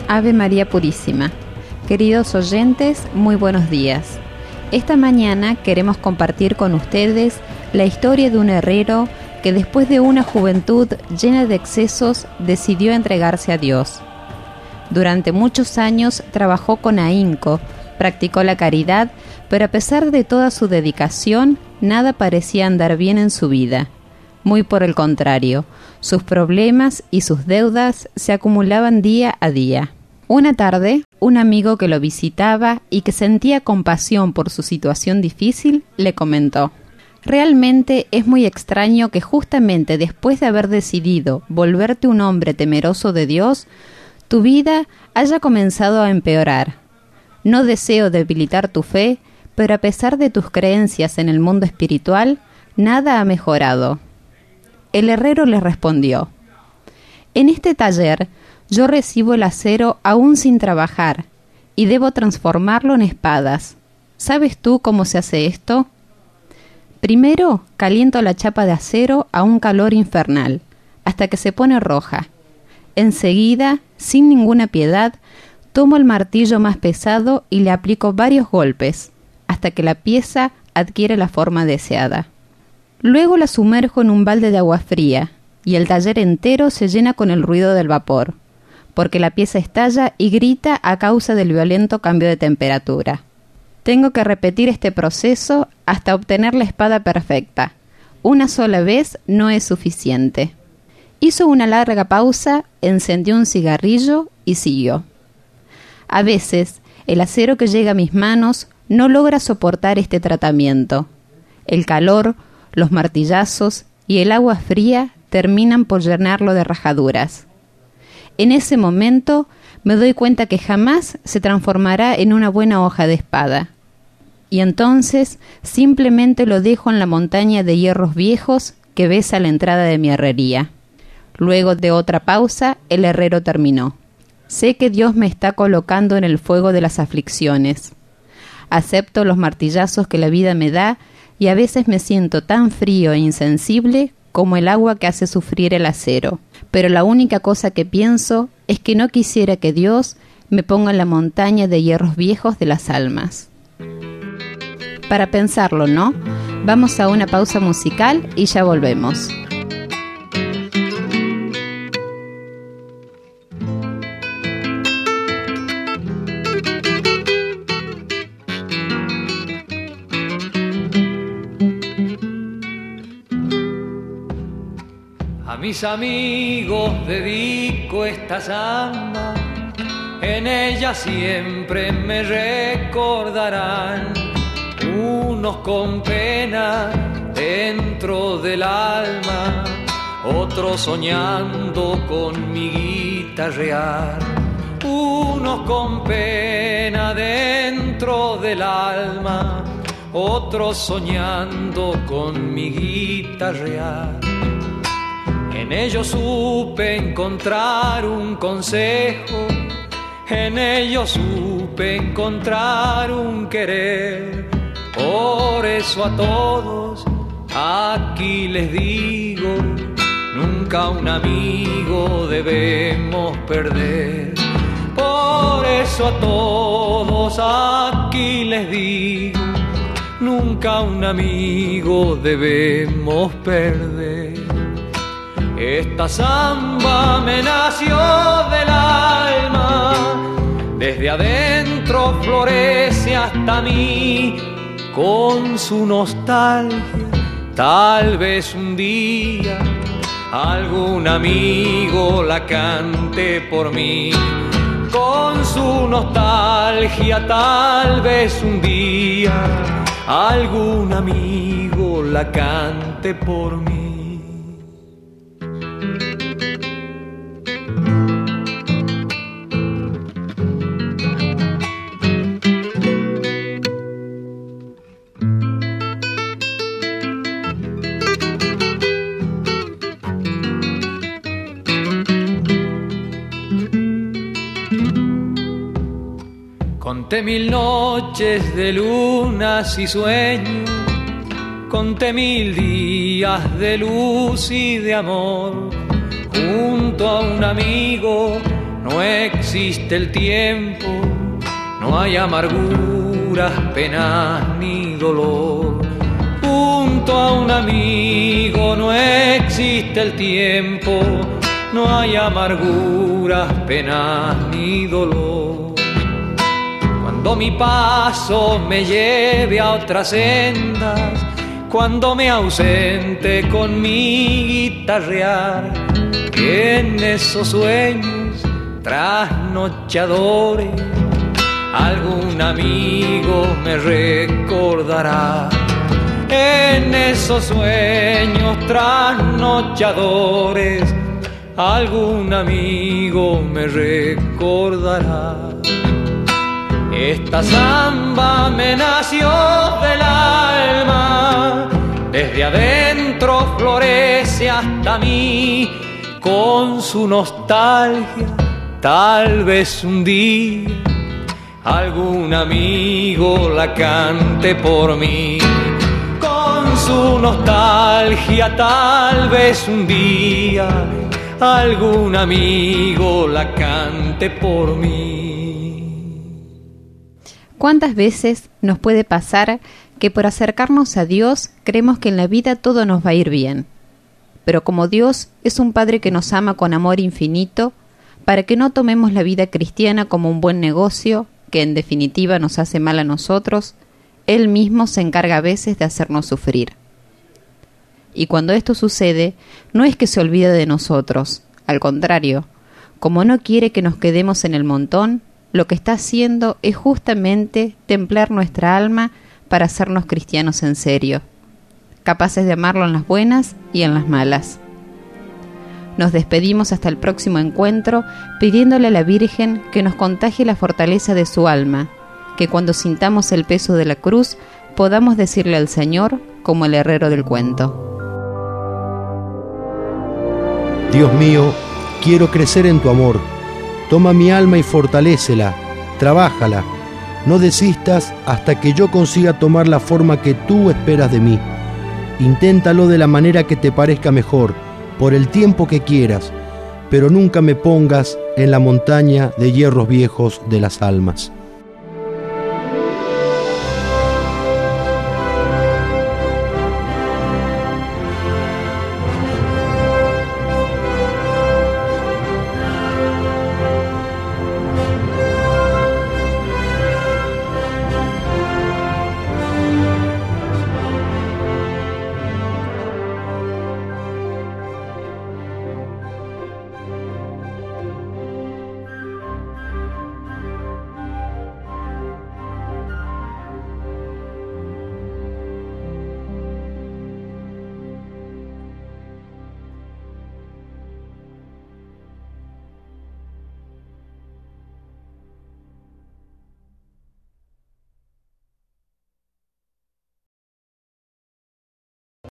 Ave María Purísima. Queridos oyentes, muy buenos días. Esta mañana queremos compartir con ustedes la historia de un herrero que después de una juventud llena de excesos decidió entregarse a Dios. Durante muchos años trabajó con ahínco, practicó la caridad, pero a pesar de toda su dedicación, nada parecía andar bien en su vida. Muy por el contrario, sus problemas y sus deudas se acumulaban día a día. Una tarde, un amigo que lo visitaba y que sentía compasión por su situación difícil, le comentó: «Realmente es muy extraño que justamente después de haber decidido volverte un hombre temeroso de Dios, tu vida haya comenzado a empeorar. No deseo debilitar tu fe, pero a pesar de tus creencias en el mundo espiritual, nada ha mejorado». El herrero le respondió: «En este taller yo recibo el acero aún sin trabajar y debo transformarlo en espadas. ¿Sabes tú cómo se hace esto? Primero caliento la chapa de acero a un calor infernal, hasta que se pone roja. Enseguida, sin ninguna piedad, tomo el martillo más pesado y le aplico varios golpes, hasta que la pieza adquiere la forma deseada. Luego la sumerjo en un balde de agua fría, y el taller entero se llena con el ruido del vapor, porque la pieza estalla y grita a causa del violento cambio de temperatura. Tengo que repetir este proceso hasta obtener la espada perfecta. Una sola vez no es suficiente». Hizo una larga pausa, encendió un cigarrillo y siguió: «A veces, el acero que llega a mis manos no logra soportar este tratamiento. El calor, los martillazos y el agua fría terminan por llenarlo de rajaduras. En ese momento me doy cuenta que jamás se transformará en una buena hoja de espada. Y entonces simplemente lo dejo en la montaña de hierros viejos que ves a la entrada de mi herrería». Luego de otra pausa, el herrero terminó: «Sé que Dios me está colocando en el fuego de las aflicciones. Acepto los martillazos que la vida me da y a veces me siento tan frío e insensible como el agua que hace sufrir el acero. Pero la única cosa que pienso es que no quisiera que Dios me ponga en la montaña de hierros viejos de las almas». Para pensarlo, ¿no? Vamos a una pausa musical y ya volvemos. A mis amigos dedico esta samba, en ella siempre me recordarán. Unos con pena dentro del alma, otros soñando con mi guitarrear. Unos con pena dentro del alma, otros soñando con mi guitarrear. En ellos supe encontrar un consejo, en ellos supe encontrar un querer. Por eso a todos aquí les digo, nunca un amigo debemos perder. Por eso a todos aquí les digo, nunca un amigo debemos perder. Esta samba me nació del alma, desde adentro florece hasta mí, con su nostalgia. Tal vez un día algún amigo la cante por mí, con su nostalgia. Tal vez un día algún amigo la cante por mí. Conté 1000 noches de lunas y sueños, conté 1000 días de luz y de amor, junto a un amigo no existe el tiempo, no hay amarguras, penas ni dolor. Junto a un amigo no existe el tiempo, no hay amarguras, penas ni dolor. Cuando mi paso me lleve a otras sendas, cuando me ausente con mi guitarrear, en esos sueños trasnochadores algún amigo me recordará. En esos sueños trasnochadores algún amigo me recordará. Esta samba me nació del alma, desde adentro florece hasta mí, con su nostalgia tal vez un día algún amigo la cante por mí. Con su nostalgia tal vez un día algún amigo la cante por mí. ¿Cuántas veces nos puede pasar que por acercarnos a Dios creemos que en la vida todo nos va a ir bien? Pero como Dios es un Padre que nos ama con amor infinito, para que no tomemos la vida cristiana como un buen negocio, que en definitiva nos hace mal a nosotros, Él mismo se encarga a veces de hacernos sufrir. Y cuando esto sucede, no es que se olvide de nosotros, al contrario, como no quiere que nos quedemos en el montón, lo que está haciendo es justamente templar nuestra alma para hacernos cristianos en serio, capaces de amarlo en las buenas y en las malas. Nos despedimos hasta el próximo encuentro, pidiéndole a la Virgen que nos contagie la fortaleza de su alma, que cuando sintamos el peso de la cruz podamos decirle al Señor como el herrero del cuento. Dios mío, quiero crecer en tu amor. Toma mi alma y fortalécela, trabájala. No desistas hasta que yo consiga tomar la forma que tú esperas de mí. Inténtalo de la manera que te parezca mejor, por el tiempo que quieras, pero nunca me pongas en la montaña de hierros viejos de las almas.